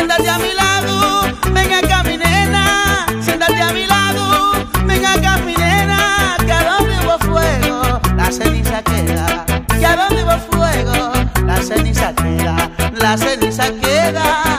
siéntate a mi lado, ven acá mi nena, siéntate a mi lado, ven acá mi nena, que a donde hubo fuego, la ceniza queda, que a donde hubo fuego, la ceniza queda, la ceniza queda.